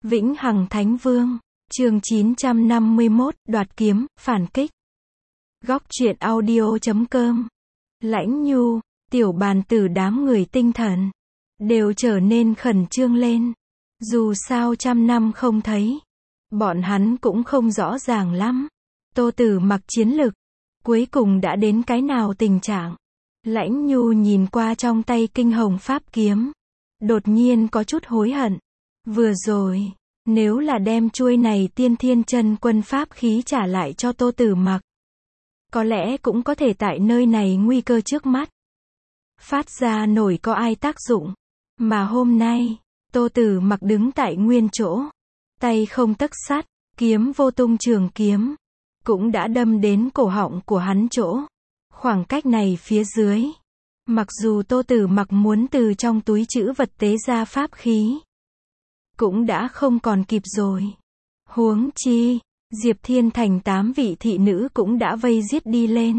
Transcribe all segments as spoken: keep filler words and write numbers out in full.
Vĩnh Hằng Thánh Vương, chương chín trăm năm mươi mốt, đoạt kiếm, phản kích. Góc truyện audio chấm com. Lãnh Nhu, tiểu bàn tử đám người tinh thần đều trở nên khẩn trương lên. Dù sao trăm năm không thấy, bọn hắn cũng không rõ ràng lắm. Tô Tử Mặc chiến lực cuối cùng đã đến cái nào tình trạng. Lãnh Nhu nhìn qua trong tay kinh hồng pháp kiếm, đột nhiên có chút hối hận. Vừa rồi, nếu là đem chuôi này tiên thiên chân quân pháp khí trả lại cho Tô Tử Mặc, có lẽ cũng có thể tại nơi này nguy cơ trước mắt phát ra nổi có ai tác dụng. Mà hôm nay, Tô Tử Mặc đứng tại nguyên chỗ, tay không tấc sắt, kiếm vô tung trường kiếm cũng đã đâm đến cổ họng của hắn chỗ. Khoảng cách này phía dưới, mặc dù Tô Tử Mặc muốn từ trong túi trữ vật tế ra pháp khí, cũng đã không còn kịp rồi. Huống chi, Diệp Thiên Thành tám vị thị nữ cũng đã vây giết đi lên,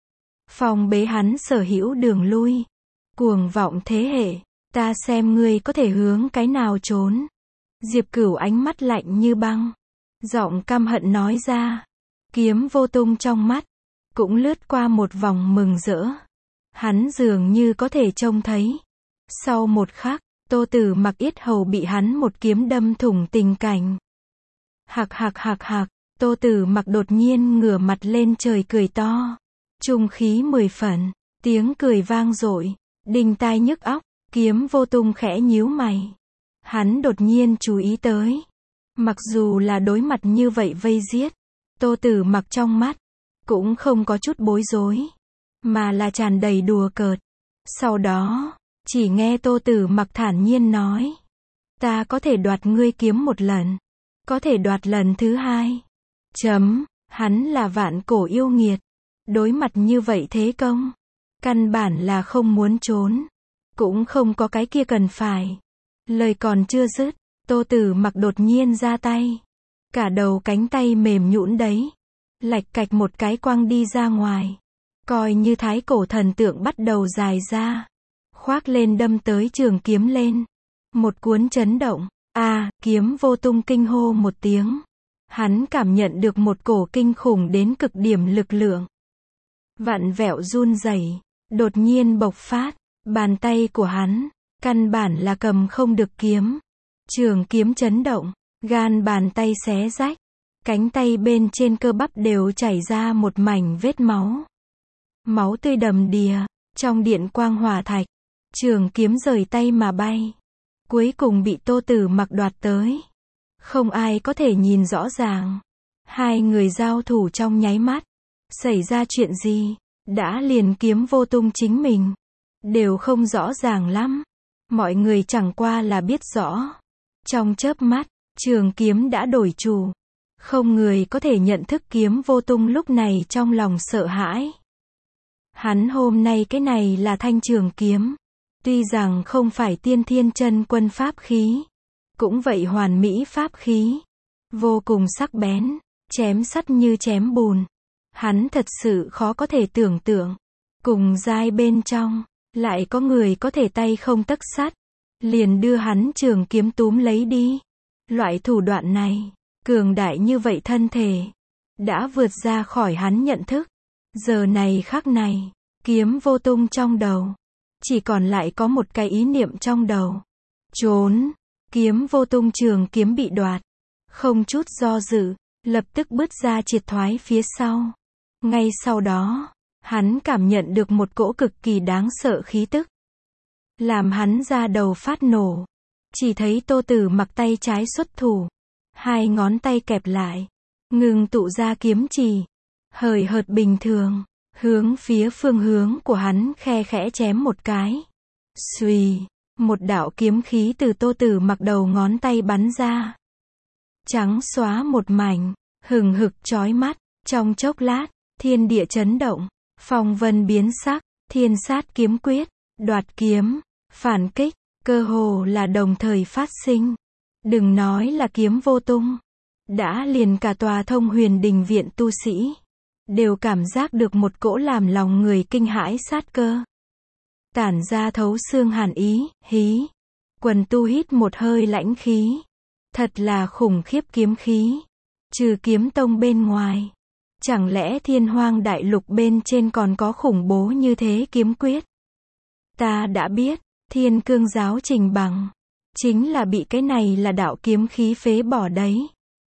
phòng bế hắn sở hữu đường lui. Cuồng vọng thế hệ, ta xem ngươi có thể hướng cái nào trốn. Diệp Cửu ánh mắt lạnh như băng, giọng căm hận nói ra. Kiếm vô tung trong mắt cũng lướt qua một vòng mừng rỡ. Hắn dường như có thể trông thấy, sau một khắc, Tô Tử Mặc yết hầu bị hắn một kiếm đâm thủng tình cảnh. Hạc hạc hạc hạc, Tô Tử Mặc đột nhiên ngửa mặt lên trời cười to. Trung khí mười phần, tiếng cười vang dội, đinh tai nhức óc. Kiếm vô tung khẽ nhíu mày. Hắn đột nhiên chú ý tới, mặc dù là đối mặt như vậy vây giết, Tô Tử Mặc trong mắt cũng không có chút bối rối, mà là tràn đầy đùa cợt. Sau đó, chỉ nghe Tô Tử Mặc thản nhiên nói, ta có thể đoạt ngươi kiếm một lần, có thể đoạt lần thứ hai. Chấm, hắn là vạn cổ yêu nghiệt, đối mặt như vậy thế công, căn bản là không muốn trốn, cũng không có cái kia cần phải. Lời còn chưa dứt, Tô Tử Mặc đột nhiên ra tay, cả đầu cánh tay mềm nhũn đấy, lạch cạch một cái quăng đi ra ngoài, coi như thái cổ thần tượng bắt đầu dài ra, khoác lên đâm tới trường kiếm lên. Một cuốn chấn động, a à, kiếm vô tung kinh hô một tiếng. Hắn cảm nhận được một cổ kinh khủng đến cực điểm lực lượng, vặn vẹo run rẩy, đột nhiên bộc phát. Bàn tay của hắn, căn bản là cầm không được kiếm. Trường kiếm chấn động, gan bàn tay xé rách, cánh tay bên trên cơ bắp đều chảy ra một mảnh vết máu. Máu tươi đầm đìa, trong điện quang hỏa thạch, trường kiếm rời tay mà bay, cuối cùng bị Tô Tử Mặc đoạt tới. Không ai có thể nhìn rõ ràng, hai người giao thủ trong nháy mắt, xảy ra chuyện gì, đã liền kiếm vô tung chính mình đều không rõ ràng lắm. Mọi người chẳng qua là biết rõ, trong chớp mắt, trường kiếm đã đổi chủ. Không người có thể nhận thức kiếm vô tung lúc này trong lòng sợ hãi. Hắn hôm nay cái này là thanh trường kiếm, tuy rằng không phải tiên thiên chân quân pháp khí, cũng vậy hoàn mỹ pháp khí, vô cùng sắc bén, chém sắt như chém bùn. Hắn thật sự khó có thể tưởng tượng, cùng giai bên trong lại có người có thể tay không tấc sắt, liền đưa hắn trường kiếm túm lấy đi. Loại thủ đoạn này, cường đại như vậy thân thể, đã vượt ra khỏi hắn nhận thức. Giờ này khắc này, kiếm vô tung trong đầu, chỉ còn lại có một cái ý niệm trong đầu. Trốn. Kiếm vô tung trường kiếm bị đoạt, không chút do dự, lập tức bước ra triệt thoái phía sau. Ngay sau đó, hắn cảm nhận được một cỗ cực kỳ đáng sợ khí tức, làm hắn da đầu phát nổ. Chỉ thấy Tô Tử Mặc tay trái xuất thủ, hai ngón tay kẹp lại, ngừng tụ ra kiếm chỉ, hời hợt bình thường, hướng phía phương hướng của hắn khe khẽ chém một cái. Xuy, một đạo kiếm khí từ Tô Tử Mặc đầu ngón tay bắn ra, trắng xóa một mảnh, hừng hực chói mắt. Trong chốc lát, thiên địa chấn động, phong vân biến sắc, thiên sát kiếm quyết, đoạt kiếm, phản kích, cơ hồ là đồng thời phát sinh. Đừng nói là kiếm vô tung, đã liền cả tòa Thông Huyền Đình viện tu sĩ đều cảm giác được một cỗ làm lòng người kinh hãi sát cơ, tản ra thấu xương hàn ý. Hí, quần tu hít một hơi lãnh khí, Thật là khủng khiếp kiếm khí. Trừ kiếm tông bên ngoài, chẳng lẽ thiên hoang đại lục bên trên còn có khủng bố như thế kiếm quyết? Ta đã biết, thiên cương giáo Trình Bằng, chính là bị cái này là đạo kiếm khí phế bỏ đấy.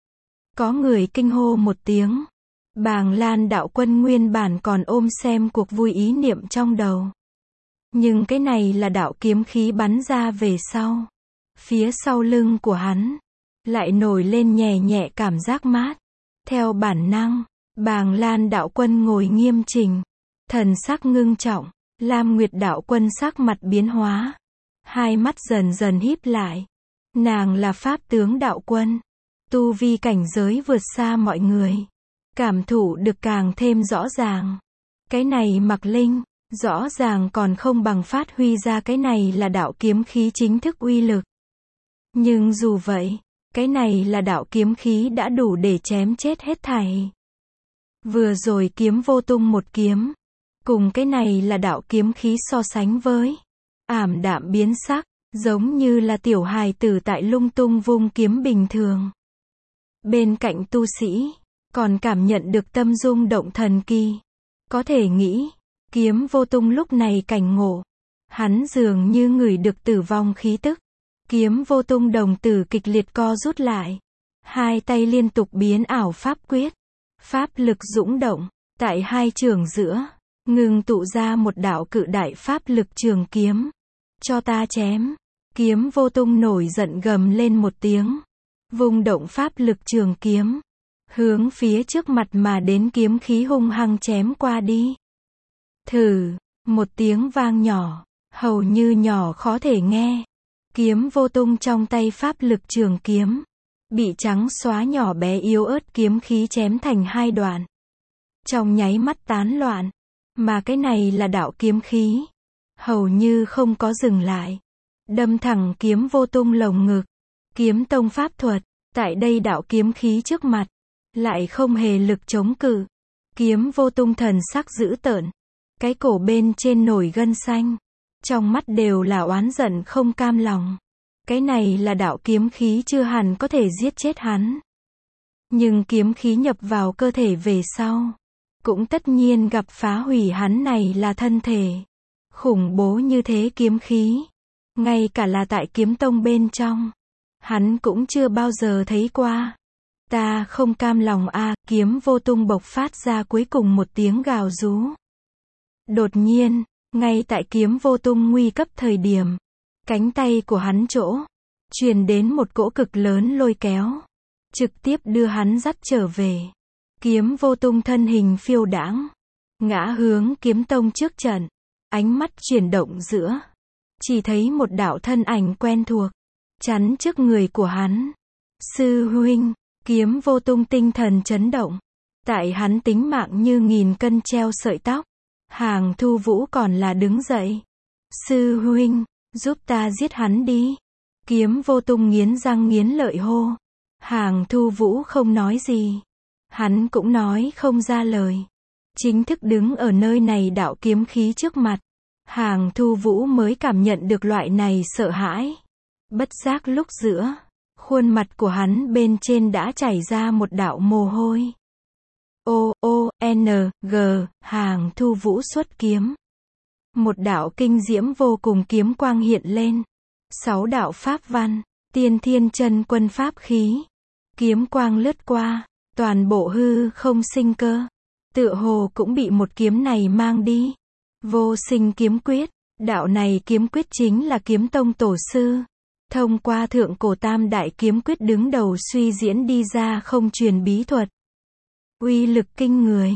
Có người kinh hô một tiếng. Bàng Lan đạo quân nguyên bản còn ôm xem cuộc vui ý niệm trong đầu. Nhưng cái này là đạo kiếm khí bắn ra về sau. Phía sau lưng của hắn, lại nổi lên nhẹ nhẹ cảm giác mát. Theo bản năng, Bàng Lan đạo quân ngồi nghiêm chỉnh, thần sắc ngưng trọng. Lam Nguyệt đạo quân sắc mặt biến hóa, hai mắt dần dần híp lại. Nàng là pháp tướng đạo quân, tu vi cảnh giới vượt xa mọi người, cảm thụ được càng thêm rõ ràng. Cái này Mặc Linh, rõ ràng còn không bằng phát huy ra cái này là đạo kiếm khí chính thức uy lực. Nhưng dù vậy, cái này là đạo kiếm khí đã đủ để chém chết hết thảy. Vừa rồi kiếm vô tung một kiếm, cùng cái này là đạo kiếm khí so sánh với, ảm đạm biến sắc, giống như là tiểu hài tử tại lung tung vung kiếm bình thường. Bên cạnh tu sĩ, còn cảm nhận được tâm rung động thần kỳ. Có thể nghĩ, kiếm vô tung lúc này cảnh ngộ. Hắn dường như ngửi được tử vong khí tức. Kiếm vô tung đồng tử kịch liệt co rút lại. Hai tay liên tục biến ảo pháp quyết. Pháp lực dũng động, tại hai trường giữa, ngừng tụ ra một đạo cự đại pháp lực trường kiếm. Cho ta chém. Kiếm vô tung nổi giận gầm lên một tiếng. Vung động pháp lực trường kiếm. Hướng phía trước mặt mà đến kiếm khí hung hăng chém qua đi. Thử, một tiếng vang nhỏ, hầu như nhỏ khó thể nghe. Kiếm vô tung trong tay pháp lực trường kiếm, bị trắng xóa nhỏ bé yếu ớt kiếm khí chém thành hai đoạn. Trong nháy mắt tán loạn, mà cái này là đạo kiếm khí. Hầu như không có dừng lại. Đâm thẳng kiếm vô tung lồng ngực. Kiếm tông pháp thuật, tại đây đạo kiếm khí trước mặt, lại không hề lực chống cự. Kiếm vô tung thần sắc dữ tợn. Cái cổ bên trên nổi gân xanh. Trong mắt đều là oán giận không cam lòng. Cái này là đạo kiếm khí chưa hẳn có thể giết chết hắn. Nhưng kiếm khí nhập vào cơ thể về sau, cũng tất nhiên gặp phá hủy hắn này là thân thể. Khủng bố như thế kiếm khí, ngay cả là tại kiếm tông bên trong, hắn cũng chưa bao giờ thấy qua. Ta không cam lòng a, à, kiếm vô tung bộc phát ra cuối cùng một tiếng gào rú. Đột nhiên, ngay tại kiếm vô tung nguy cấp thời điểm, cánh tay của hắn chỗ, truyền đến một cỗ cực lớn lôi kéo, trực tiếp đưa hắn dắt trở về. Kiếm vô tung thân hình phiêu đãng, ngã hướng kiếm tông trước trận, ánh mắt chuyển động giữa, chỉ thấy một đạo thân ảnh quen thuộc, chắn trước người của hắn. Sư huynh, kiếm vô tung tinh thần chấn động, tại hắn tính mạng như nghìn cân treo sợi tóc. Hàng Thu Vũ còn là đứng dậy. Sư huynh, giúp ta giết hắn đi. Kiếm vô tung nghiến răng nghiến lợi hô. Hàng Thu Vũ không nói gì. Hắn cũng nói không ra lời. Chính thức đứng ở nơi này đạo kiếm khí trước mặt. Hàng Thu Vũ mới cảm nhận được loại này sợ hãi. Bất giác lúc giữa, khuôn mặt của hắn bên trên đã chảy ra một đạo mồ hôi. O, O, N, G, Hàng Thu Vũ xuất kiếm. Một đạo kinh diễm vô cùng kiếm quang hiện lên. Sáu đạo pháp văn, tiên thiên chân quân pháp khí. Kiếm quang lướt qua, toàn bộ hư không sinh cơ. Tựa hồ cũng bị một kiếm này mang đi. Vô sinh kiếm quyết, đạo này kiếm quyết chính là kiếm tông tổ sư. Thông qua thượng cổ tam đại kiếm quyết đứng đầu suy diễn đi ra không truyền bí thuật. Uy lực kinh người.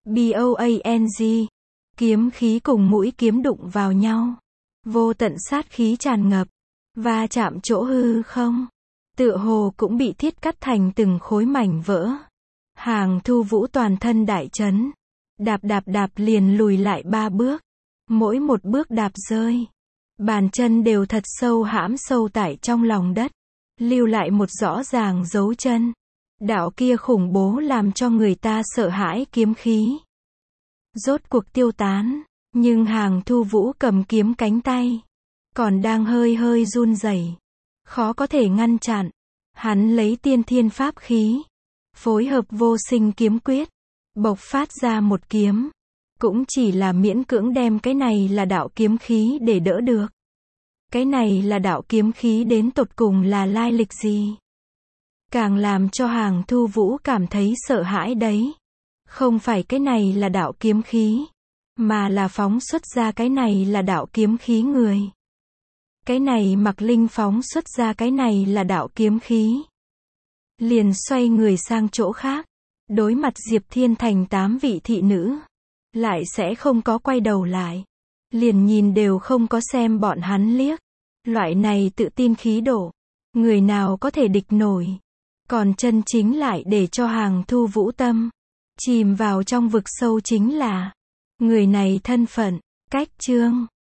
BOANG. Kiếm khí cùng mũi kiếm đụng vào nhau. Vô tận sát khí tràn ngập. Va chạm chỗ hư không. Tựa hồ cũng bị thiết cắt thành từng khối mảnh vỡ. Hàng Thu Vũ toàn thân đại chấn. Đạp đạp đạp liền lùi lại ba bước. Mỗi một bước đạp rơi, bàn chân đều thật sâu hãm sâu tại trong lòng đất. Lưu lại một rõ ràng dấu chân. Đạo kia khủng bố làm cho người ta sợ hãi kiếm khí. Rốt cuộc tiêu tán, nhưng Hàng Thu Vũ cầm kiếm cánh tay còn đang hơi hơi run rẩy, khó có thể ngăn chặn. Hắn lấy tiên thiên pháp khí, phối hợp vô sinh kiếm quyết, bộc phát ra một kiếm. Cũng chỉ là miễn cưỡng đem cái này là đạo kiếm khí để đỡ được. Cái này là đạo kiếm khí đến tột cùng là lai lịch gì? Càng làm cho Hàng Thu Vũ cảm thấy sợ hãi đấy. Không phải cái này là đạo kiếm khí, mà là phóng xuất ra cái này là đạo kiếm khí người. Cái này Mạc Linh phóng xuất ra cái này là đạo kiếm khí. Liền xoay người sang chỗ khác, đối mặt Diệp Thiên Thành tám vị thị nữ. Lại sẽ không có quay đầu lại. Liền nhìn đều không có xem bọn hắn liếc. Loại này tự tin khí độ, người nào có thể địch nổi. Còn chân chính lại để cho Hàng Thu Vũ tâm chìm vào trong vực sâu chính là người này thân phận, cách chương.